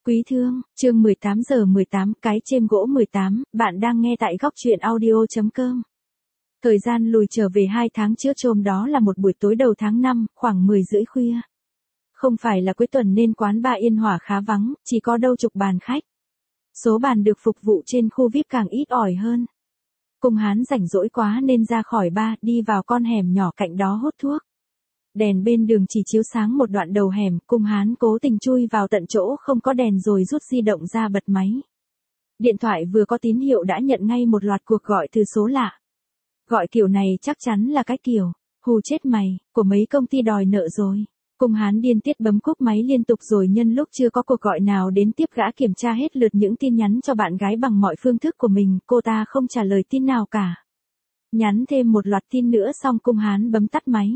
Quý thương, chương 18 giờ 18, cái chêm gỗ 18, bạn đang nghe tại góc truyện audio.com. Thời gian lùi trở về 2 tháng trước, hôm đó là một buổi tối đầu tháng 5, khoảng 10 rưỡi khuya. Không phải là cuối tuần nên quán bar Yên Hòa khá vắng, chỉ có đâu chục bàn khách. Số bàn được phục vụ trên khu VIP càng ít ỏi hơn. Cung Hán rảnh rỗi quá nên ra khỏi bar, đi vào con hẻm nhỏ cạnh đó hút thuốc. Đèn bên đường chỉ chiếu sáng một đoạn đầu hẻm, Cung Hán cố tình chui vào tận chỗ không có đèn rồi rút di động ra bật máy. Điện thoại vừa có tín hiệu đã nhận ngay một loạt cuộc gọi từ số lạ. Gọi kiểu này chắc chắn là cái kiểu, hù chết mày, của mấy công ty đòi nợ rồi. Cung Hán điên tiết bấm cúp máy liên tục rồi nhân lúc chưa có cuộc gọi nào đến tiếp gã kiểm tra hết lượt những tin nhắn cho bạn gái bằng mọi phương thức của mình, cô ta không trả lời tin nào cả. Nhắn thêm một loạt tin nữa xong Cung Hán bấm tắt máy.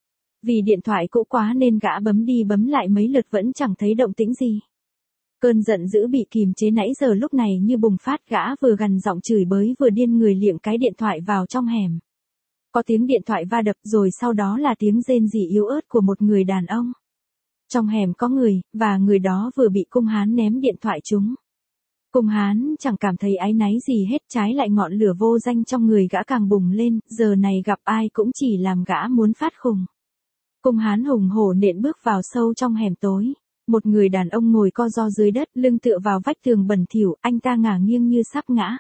Vì điện thoại cũ quá nên gã bấm đi bấm lại mấy lượt vẫn chẳng thấy động tĩnh gì. Cơn giận dữ bị kìm chế nãy giờ lúc này như bùng phát, gã vừa gằn giọng chửi bới vừa điên người liệng cái điện thoại vào trong hẻm. Có tiếng điện thoại va đập rồi sau đó là tiếng rên rỉ yếu ớt của một người đàn ông. Trong hẻm có người, và người đó vừa bị Cung Hán ném điện thoại trúng. Cung Hán chẳng cảm thấy áy náy gì hết, trái lại ngọn lửa vô danh trong người gã càng bùng lên, giờ này gặp ai cũng chỉ làm gã muốn phát khùng. Cung Hán hùng hổ nện bước vào sâu trong hẻm tối. Một người đàn ông ngồi co ro dưới đất, lưng tựa vào vách tường bẩn thỉu, anh ta ngả nghiêng như sắp ngã.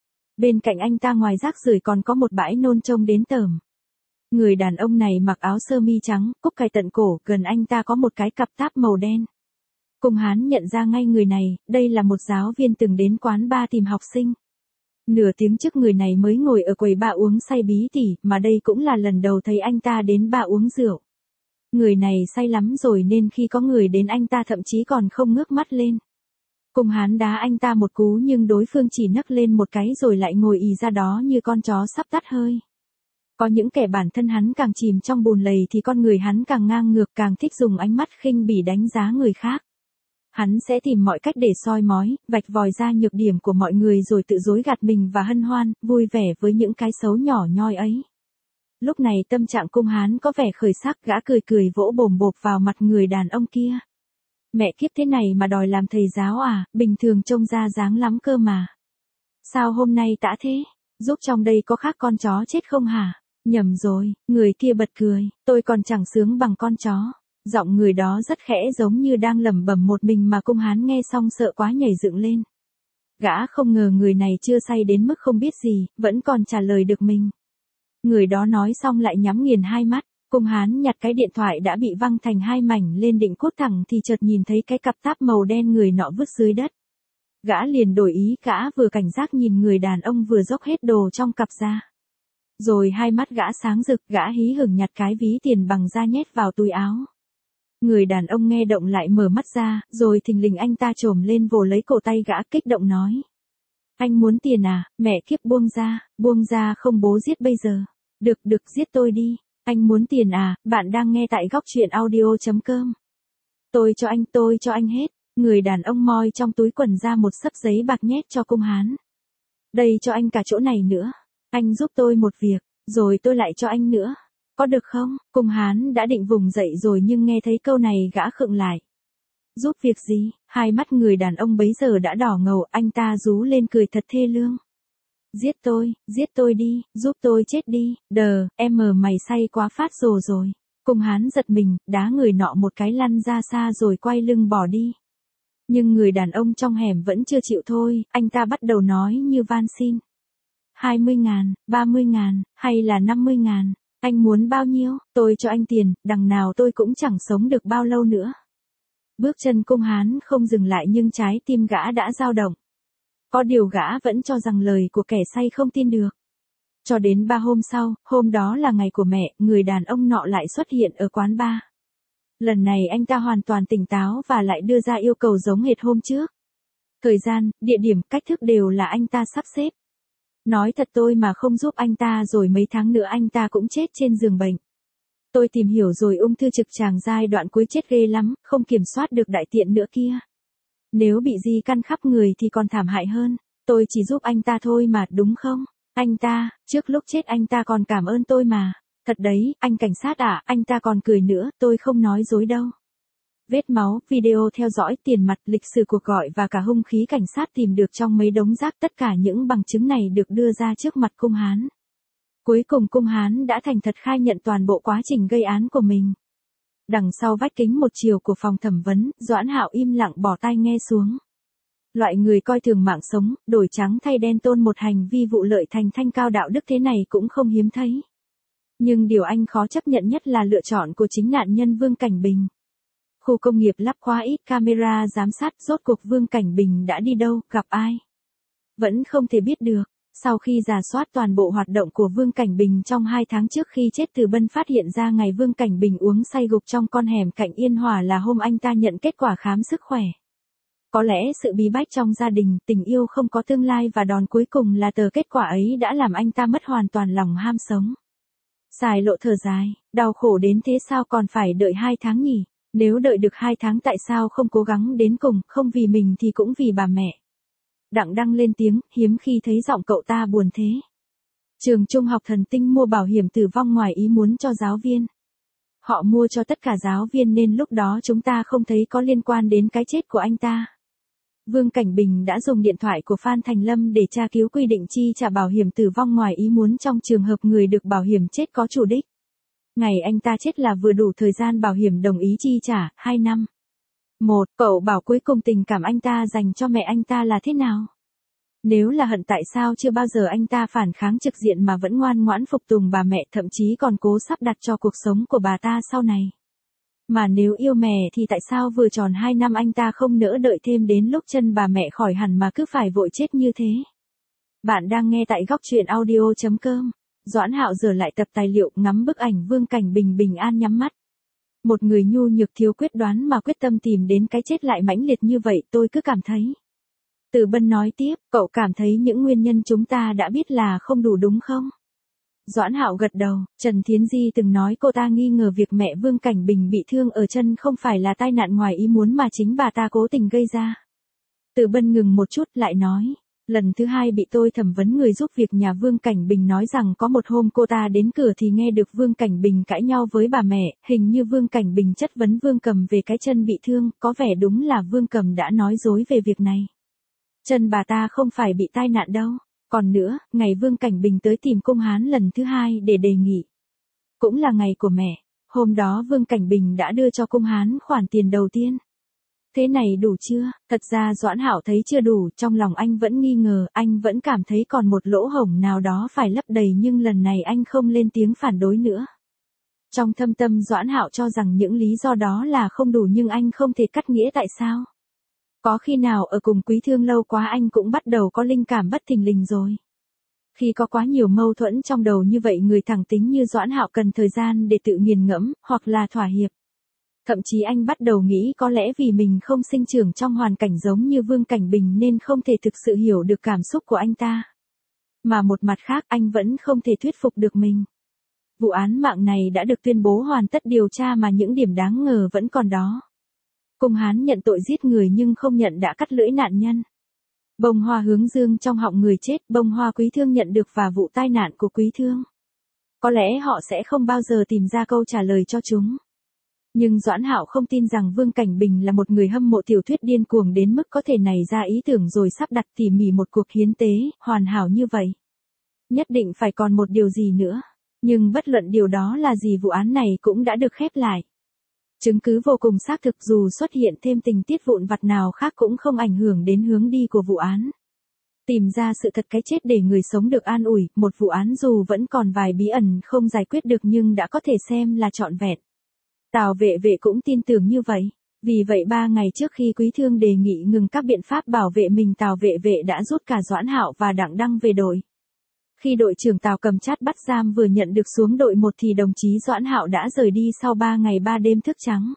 Bên cạnh anh ta ngoài rác rưởi còn có một bãi nôn trông đến tởm. Người đàn ông này mặc áo sơ mi trắng, cúc cài tận cổ, gần anh ta có một cái cặp táp màu đen. Cung Hán nhận ra ngay người này, đây là một giáo viên từng đến quán bar tìm học sinh. Nửa tiếng trước người này mới ngồi ở quầy bar uống say bí tỉ, mà đây cũng là lần đầu thấy anh ta đến bar uống rượu. Người này say lắm rồi nên khi có người đến anh ta thậm chí còn không ngước mắt lên. Cung Hán đá anh ta một cú nhưng đối phương chỉ nấc lên một cái rồi lại ngồi ì ra đó như con chó sắp tắt hơi. Có những kẻ bản thân hắn càng chìm trong bùn lầy thì con người hắn càng ngang ngược, càng thích dùng ánh mắt khinh bỉ đánh giá người khác. Hắn sẽ tìm mọi cách để soi mói, vạch vòi ra nhược điểm của mọi người rồi tự dối gạt mình và hân hoan, vui vẻ với những cái xấu nhỏ nhoi ấy. Lúc này tâm trạng Cung Hán có vẻ khởi sắc, gã cười cười vỗ bồm bộp vào mặt người đàn ông kia. Mẹ kiếp, thế này mà đòi làm thầy giáo à, bình thường trông ra dáng lắm cơ mà. Sao hôm nay tã thế, giúp trong đây có khác con chó chết không hả? Nhầm rồi, người kia bật cười, tôi còn chẳng sướng bằng con chó. Giọng người đó rất khẽ giống như đang lẩm bẩm một mình mà Cung Hán nghe xong sợ quá nhảy dựng lên. Gã không ngờ người này chưa say đến mức không biết gì, vẫn còn trả lời được mình. Người đó nói xong lại nhắm nghiền hai mắt. Cung Hán nhặt cái điện thoại đã bị văng thành hai mảnh lên định cốt thẳng thì chợt nhìn thấy cái cặp táp màu đen người nọ vứt dưới đất. Gã liền đổi ý, gã vừa cảnh giác nhìn người đàn ông vừa dốc hết đồ trong cặp ra. Rồi hai mắt gã sáng rực, gã hí hửng nhặt cái ví tiền bằng da nhét vào túi áo. Người đàn ông nghe động lại mở mắt ra, rồi thình lình anh ta chồm lên vồ lấy cổ tay gã kích động nói. Anh muốn tiền à, mẹ kiếp buông ra không bố giết bây giờ. Được, giết tôi đi. Anh muốn tiền à, bạn đang nghe tại góc truyện audio.com. Tôi cho anh hết. Người đàn ông moi trong túi quần ra một xấp giấy bạc nhét cho Cung Hán. Đây cho anh cả chỗ này nữa. Anh giúp tôi một việc, rồi tôi lại cho anh nữa. Có được không? Cung Hán đã định vùng dậy rồi nhưng nghe thấy câu này gã khựng lại. Giúp việc gì? Hai mắt người đàn ông bấy giờ đã đỏ ngầu, anh ta rú lên cười thật thê lương. Giết tôi đi, giúp tôi chết đi, mày say quá phát rồi. Cung Hán giật mình, đá người nọ một cái lăn ra xa rồi quay lưng bỏ đi. Nhưng người đàn ông trong hẻm vẫn chưa chịu thôi, anh ta bắt đầu nói như van xin. 20.000, 30.000, hay là 50.000, anh muốn bao nhiêu, tôi cho anh tiền, đằng nào tôi cũng chẳng sống được bao lâu nữa. Bước chân Cung Hán không dừng lại nhưng trái tim gã đã dao động. Có điều gã vẫn cho rằng lời của kẻ say không tin được. Cho đến 3 hôm sau, hôm đó là ngày của mẹ, người đàn ông nọ lại xuất hiện ở quán bar. Lần này anh ta hoàn toàn tỉnh táo và lại đưa ra yêu cầu giống hệt hôm trước. Thời gian, địa điểm, cách thức đều là anh ta sắp xếp. Nói thật tôi mà không giúp anh ta rồi mấy tháng nữa anh ta cũng chết trên giường bệnh. Tôi tìm hiểu rồi, ung thư trực tràng giai đoạn cuối chết ghê lắm, không kiểm soát được đại tiện nữa kia. Nếu bị di căn khắp người thì còn thảm hại hơn. Tôi chỉ giúp anh ta thôi mà, đúng không? Anh ta, trước lúc chết anh ta còn cảm ơn tôi mà. Thật đấy, anh cảnh sát à, anh ta còn cười nữa, tôi không nói dối đâu. Vết máu, video theo dõi, tiền mặt, lịch sử cuộc gọi và cả hung khí cảnh sát tìm được trong mấy đống rác, tất cả những bằng chứng này được đưa ra trước mặt Cung Hán. Cuối cùng Cung Hán đã thành thật khai nhận toàn bộ quá trình gây án của mình. Đằng sau vách kính một chiều của phòng thẩm vấn, Doãn Hạo im lặng bỏ tai nghe xuống. Loại người coi thường mạng sống, đổi trắng thay đen tôn một hành vi vụ lợi thành thanh cao đạo đức thế này cũng không hiếm thấy. Nhưng điều anh khó chấp nhận nhất là lựa chọn của chính nạn nhân Vương Cảnh Bình. Khu công nghiệp lắp quá ít camera giám sát, rốt cuộc Vương Cảnh Bình đã đi đâu, gặp ai? Vẫn không thể biết được. Sau khi rà soát toàn bộ hoạt động của Vương Cảnh Bình trong 2 tháng trước khi chết, Từ Bân phát hiện ra ngày Vương Cảnh Bình uống say gục trong con hẻm cạnh Yên Hòa là hôm anh ta nhận kết quả khám sức khỏe. Có lẽ sự bí bách trong gia đình, tình yêu không có tương lai và đòn cuối cùng là tờ kết quả ấy đã làm anh ta mất hoàn toàn lòng ham sống. Sài Lộ thở dài, đau khổ đến thế sao còn phải đợi 2 tháng nhỉ? Nếu đợi được 2 tháng tại sao không cố gắng đến cùng, không vì mình thì cũng vì bà mẹ. Đặng Đăng lên tiếng, hiếm khi thấy giọng cậu ta buồn thế. Trường Trung học Thần Tinh mua bảo hiểm tử vong ngoài ý muốn cho giáo viên. Họ mua cho tất cả giáo viên nên lúc đó chúng ta không thấy có liên quan đến cái chết của anh ta. Vương Cảnh Bình đã dùng điện thoại của Phan Thành Lâm để tra cứu quy định chi trả bảo hiểm tử vong ngoài ý muốn trong trường hợp người được bảo hiểm chết có chủ đích. Ngày anh ta chết là vừa đủ thời gian bảo hiểm đồng ý chi trả, 2 năm. Cậu bảo cuối cùng tình cảm anh ta dành cho mẹ anh ta là thế nào? Nếu là hận tại sao chưa bao giờ anh ta phản kháng trực diện mà vẫn ngoan ngoãn phục tùng bà mẹ, thậm chí còn cố sắp đặt cho cuộc sống của bà ta sau này? Mà nếu yêu mẹ thì tại sao vừa tròn 2 năm anh ta không nỡ đợi thêm đến lúc chân bà mẹ khỏi hẳn mà cứ phải vội chết như thế? Bạn đang nghe tại góc truyện audio.com. Doãn Hạo giở lại tập tài liệu, ngắm bức ảnh Vương Cảnh Bình bình an nhắm mắt. Một người nhu nhược thiếu quyết đoán mà quyết tâm tìm đến cái chết lại mãnh liệt như vậy, tôi cứ cảm thấy. Từ Bân nói tiếp, cậu cảm thấy những nguyên nhân chúng ta đã biết là không đủ đúng không? Doãn Hạo gật đầu, Trần Thiến Di từng nói cô ta nghi ngờ việc mẹ Vương Cảnh Bình bị thương ở chân không phải là tai nạn ngoài ý muốn mà chính bà ta cố tình gây ra. Từ Bân ngừng một chút lại nói. Lần thứ 2 bị tôi thẩm vấn, người giúp việc nhà Vương Cảnh Bình nói rằng có một hôm cô ta đến cửa thì nghe được Vương Cảnh Bình cãi nhau với bà mẹ, hình như Vương Cảnh Bình chất vấn Vương Cầm về cái chân bị thương, có vẻ đúng là Vương Cầm đã nói dối về việc này. Chân bà ta không phải bị tai nạn đâu. Còn nữa, ngày Vương Cảnh Bình tới tìm Cung Hán lần thứ 2 để đề nghị. Cũng là ngày của mẹ, hôm đó Vương Cảnh Bình đã đưa cho Cung Hán khoản tiền đầu tiên. Thế này đủ chưa? Thật ra Doãn Hạo thấy chưa đủ, trong lòng anh vẫn nghi ngờ, anh vẫn cảm thấy còn một lỗ hổng nào đó phải lấp đầy, nhưng lần này anh không lên tiếng phản đối nữa. Trong thâm tâm Doãn Hạo cho rằng những lý do đó là không đủ, nhưng anh không thể cắt nghĩa tại sao. Có khi nào ở cùng Quý Thương lâu quá anh cũng bắt đầu có linh cảm bất thình lình rồi. Khi có quá nhiều mâu thuẫn trong đầu như vậy, người thẳng tính như Doãn Hạo cần thời gian để tự nghiền ngẫm, hoặc là thỏa hiệp. Thậm chí anh bắt đầu nghĩ có lẽ vì mình không sinh trưởng trong hoàn cảnh giống như Vương Cảnh Bình nên không thể thực sự hiểu được cảm xúc của anh ta. Mà một mặt khác anh vẫn không thể thuyết phục được mình. Vụ án mạng này đã được tuyên bố hoàn tất điều tra mà những điểm đáng ngờ vẫn còn đó. Cung Hán nhận tội giết người nhưng không nhận đã cắt lưỡi nạn nhân. Bông hoa hướng dương trong họng người chết, bông hoa Quý Thương nhận được và vụ tai nạn của Quý Thương. Có lẽ họ sẽ không bao giờ tìm ra câu trả lời cho chúng. Nhưng Doãn Hạo không tin rằng Vương Cảnh Bình là một người hâm mộ tiểu thuyết điên cuồng đến mức có thể nảy ra ý tưởng rồi sắp đặt tỉ mỉ một cuộc hiến tế, hoàn hảo như vậy. Nhất định phải còn một điều gì nữa. Nhưng bất luận điều đó là gì, vụ án này cũng đã được khép lại. Chứng cứ vô cùng xác thực, dù xuất hiện thêm tình tiết vụn vặt nào khác cũng không ảnh hưởng đến hướng đi của vụ án. Tìm ra sự thật cái chết để người sống được an ủi, một vụ án dù vẫn còn vài bí ẩn không giải quyết được nhưng đã có thể xem là trọn vẹn. Tào Vệ Vệ cũng tin tưởng như vậy. Vì vậy 3 ngày trước khi Quý Thương đề nghị ngừng các biện pháp bảo vệ mình, Tào Vệ Vệ đã rút cả Doãn Hạo và Đặng Đăng về đội. Khi đội trưởng Tào Cầm Chát bắt giam vừa nhận được xuống đội 1 thì đồng chí Doãn Hạo đã rời đi sau 3 ngày 3 đêm thức trắng.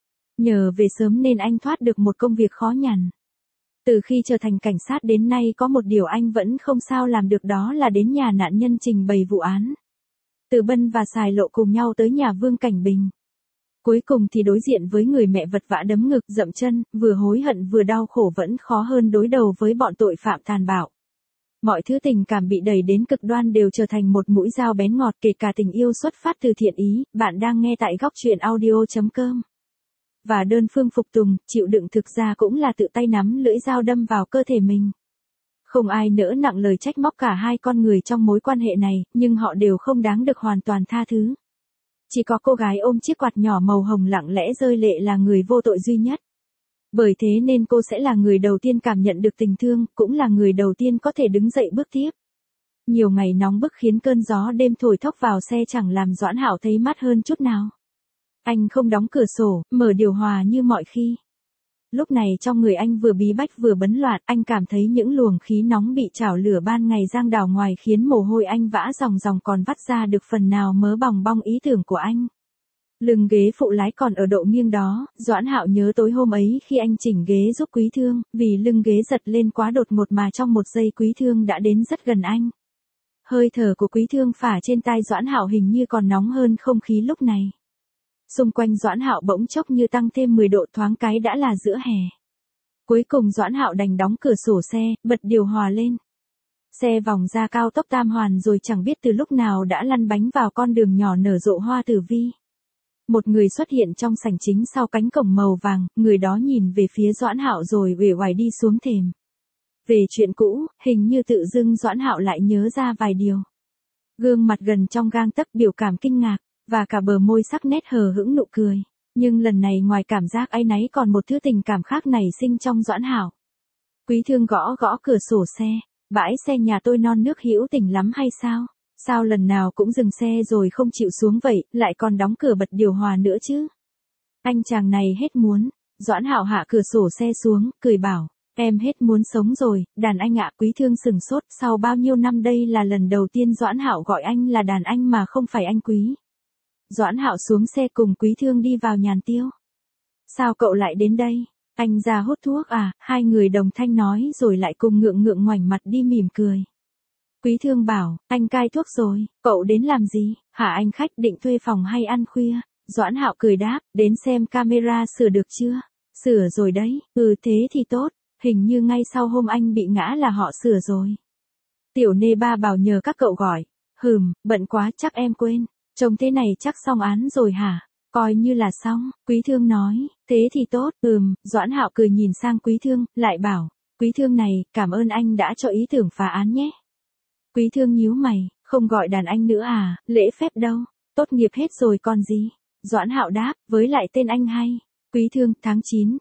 Nhờ về sớm nên anh thoát được một công việc khó nhằn. Từ khi trở thành cảnh sát đến nay có một điều anh vẫn không sao làm được, đó là đến nhà nạn nhân trình bày vụ án. Từ Bân và Sài Lộ cùng nhau tới nhà Vương Cảnh Bình. Cuối cùng thì đối diện với người mẹ vật vã đấm ngực dậm chân, vừa hối hận vừa đau khổ vẫn khó hơn đối đầu với bọn tội phạm tàn bạo. Mọi thứ tình cảm bị đẩy đến cực đoan đều trở thành một mũi dao bén ngọt, kể cả tình yêu xuất phát từ thiện ý. Bạn đang nghe tại góc truyện audio.com. và đơn phương phục tùng, chịu đựng thực ra cũng là tự tay nắm lưỡi dao đâm vào cơ thể mình. Không ai nỡ nặng lời trách móc cả hai con người trong mối quan hệ này, nhưng họ đều không đáng được hoàn toàn tha thứ. Chỉ có cô gái ôm chiếc quạt nhỏ màu hồng lặng lẽ rơi lệ là người vô tội duy nhất. Bởi thế nên cô sẽ là người đầu tiên cảm nhận được tình thương, cũng là người đầu tiên có thể đứng dậy bước tiếp. Nhiều ngày nóng bức khiến cơn gió đêm thổi thốc vào xe chẳng làm Doãn Hạo thấy mát hơn chút nào. Anh không đóng cửa sổ, mở điều hòa như mọi khi. Lúc này trong người anh vừa bí bách vừa bấn loạn, anh cảm thấy những luồng khí nóng bị chảo lửa ban ngày giang đảo ngoài khiến mồ hôi anh vã ròng ròng còn vắt ra được phần nào mớ bòng bong ý tưởng của anh. Lưng ghế phụ lái còn ở độ nghiêng đó, Doãn Hạo nhớ tối hôm ấy khi anh chỉnh ghế giúp Quý Thương, vì lưng ghế giật lên quá đột ngột mà trong một giây Quý Thương đã đến rất gần anh. Hơi thở của Quý Thương phả trên tai Doãn Hạo hình như còn nóng hơn không khí lúc này. Xung quanh Doãn Hạo bỗng chốc như tăng thêm 10 độ thoáng cái đã là giữa hè. Cuối cùng Doãn Hạo đành đóng cửa sổ xe, bật điều hòa lên. Xe vòng ra cao tốc tam hoàn rồi chẳng biết từ lúc nào đã lăn bánh vào con đường nhỏ nở rộ hoa tử vi. Một người xuất hiện trong sảnh chính sau cánh cổng màu vàng, người đó nhìn về phía Doãn Hạo rồi uể oải đi xuống thềm. Về chuyện cũ, hình như tự dưng Doãn Hạo lại nhớ ra vài điều. Gương mặt gần trong gang tấc biểu cảm kinh ngạc, và cả bờ môi sắc nét hờ hững nụ cười. Nhưng lần này ngoài cảm giác áy náy còn một thứ tình cảm khác nảy sinh trong Doãn Hạo. Quý Thương gõ gõ cửa sổ xe, bãi xe nhà tôi non nước hữu tình lắm hay sao? Sao lần nào cũng dừng xe rồi không chịu xuống vậy, lại còn đóng cửa bật điều hòa nữa chứ? Anh chàng này hết muốn. Doãn Hạo hạ cửa sổ xe xuống, cười bảo, em hết muốn sống rồi, đàn anh ạ. Quý Thương sừng sốt, sau bao nhiêu năm đây là lần đầu tiên Doãn Hạo gọi anh là đàn anh mà không phải anh Quý. Doãn Hạo xuống xe cùng Quý Thương đi vào nhàn tiêu. Sao cậu lại đến đây? Anh ra hút thuốc à? Hai người đồng thanh nói rồi lại cùng ngượng ngượng ngoảnh mặt đi mỉm cười. Quý Thương bảo, anh cai thuốc rồi, cậu đến làm gì? Hả, anh khách định thuê phòng hay ăn khuya? Doãn Hạo cười đáp, đến xem camera sửa được chưa? Sửa rồi đấy, thế thì tốt, hình như ngay sau hôm anh bị ngã là họ sửa rồi. Tiểu Nê Ba bảo nhờ các cậu gọi. Bận quá chắc em quên. Trông thế này chắc xong án rồi hả? Coi như là xong, Quý Thương nói, thế thì tốt, Doãn Hạo cười nhìn sang Quý Thương, lại bảo, Quý Thương này, cảm ơn anh đã cho ý tưởng phá án nhé. Quý Thương nhíu mày, không gọi đàn anh nữa à, lễ phép đâu, tốt nghiệp hết rồi còn gì? Doãn Hạo đáp, với lại tên anh hay. Quý Thương, tháng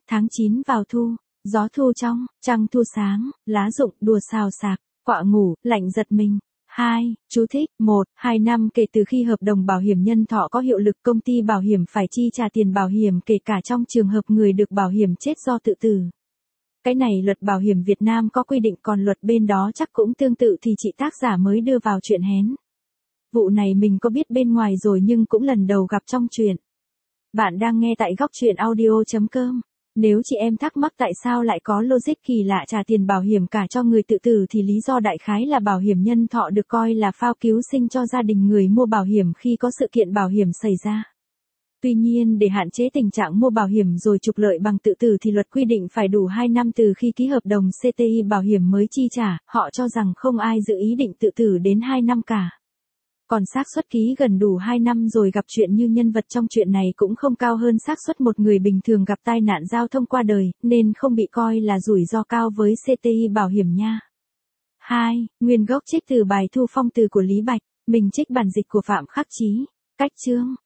9 vào thu, gió thu trong, trăng thu sáng, lá rụng đùa xào xạc, quạ ngủ, lạnh giật mình. 2. Chú thích, 1, 2 năm kể từ khi hợp đồng bảo hiểm nhân thọ có hiệu lực, công ty bảo hiểm phải chi trả tiền bảo hiểm kể cả trong trường hợp người được bảo hiểm chết do tự tử. Cái này luật bảo hiểm Việt Nam có quy định, còn luật bên đó chắc cũng tương tự thì chị tác giả mới đưa vào chuyện hén. Vụ này mình có biết bên ngoài rồi nhưng cũng lần đầu gặp trong chuyện. Bạn đang nghe tại góc truyện audio.com. Nếu chị em thắc mắc tại sao lại có logic kỳ lạ trả tiền bảo hiểm cả cho người tự tử thì lý do đại khái là bảo hiểm nhân thọ được coi là phao cứu sinh cho gia đình người mua bảo hiểm khi có sự kiện bảo hiểm xảy ra. Tuy nhiên để hạn chế tình trạng mua bảo hiểm rồi trục lợi bằng tự tử thì luật quy định phải đủ 2 năm từ khi ký hợp đồng CTI bảo hiểm mới chi trả, họ cho rằng không ai dự ý định tự tử đến 2 năm cả. Còn xác suất ký gần đủ 2 năm rồi gặp chuyện như nhân vật trong chuyện này cũng không cao hơn xác suất một người bình thường gặp tai nạn giao thông qua đời, nên không bị coi là rủi ro cao với CTI bảo hiểm nha. 2. Nguyên gốc trích từ bài Thu Phong từ của Lý Bạch, mình trích bản dịch của Phạm Khắc Chí. Cách chương